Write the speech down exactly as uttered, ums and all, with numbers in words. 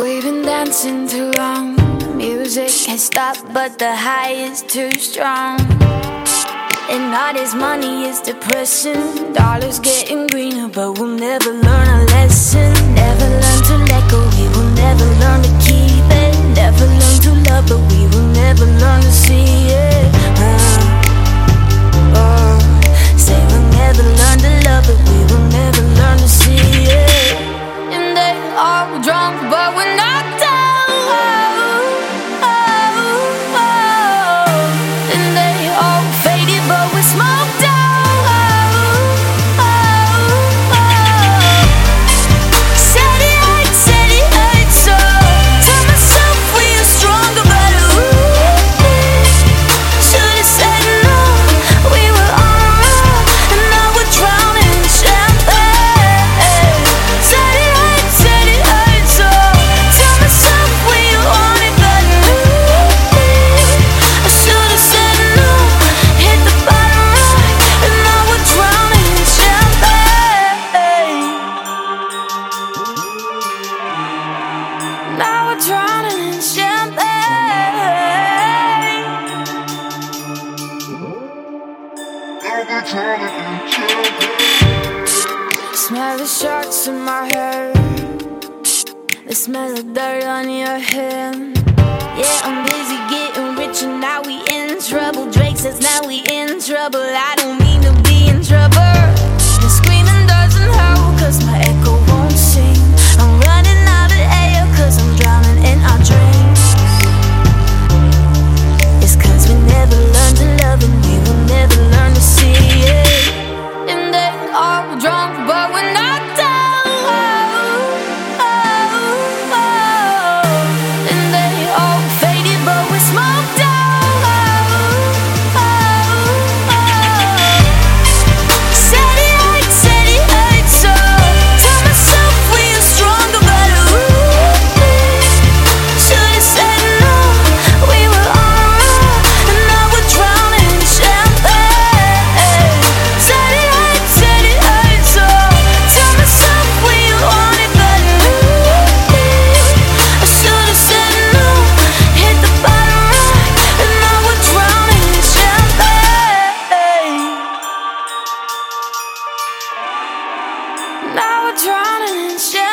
We've been dancing too long. Music can't stop, but the high is too strong. And all this money is depressing. Dollars getting greener, but we'll never learn a lesson. Never learn to let go, we will never learn to keep it. Never learn to love, but we will never learn to see it. uh, uh, Say we'll never learn to love, but we will never learn to see it. And they all drunk, but we're not down. oh, oh, oh. And they all faded, but we're smoked out. oh, oh, oh. Said it hurt, said it hurt so. Tell myself we are stronger, but ooh, should've said no. We were on a roll, and now we're drowning in champagne. Said it hurt, said it hurt so. Tell myself we want it, but ooh, I should've said no. Hit the bottom right, and now we're drowning in champagne. Now we're drowning in champagne. Smell the sharks in my hair. The smell of dirt on your hand. Yeah, I'm busy getting rich and now we in trouble. Drake says now we in trouble. I don't mean to be in trouble. And screaming doesn't help, cause my echo won't sing. I'm running out of air, cause I'm drowning in our dreams. It's cause we never learned to love, and we will never learn to see it. And they all drunk, but we're not down. oh, oh, oh. And they all faded, but we're smoked out. oh, oh, oh. Said it hurt, said it hurt so. Tell myself we are stronger, but ooh, should've said no. We were on a roll, and now we're drowning in champagne. Said it hurt, said it hurt so. Tell myself we want it, but ooh, I should've said no. Hit the bottom right, and now we're drowning in champagne. Now we're drowning in champagne.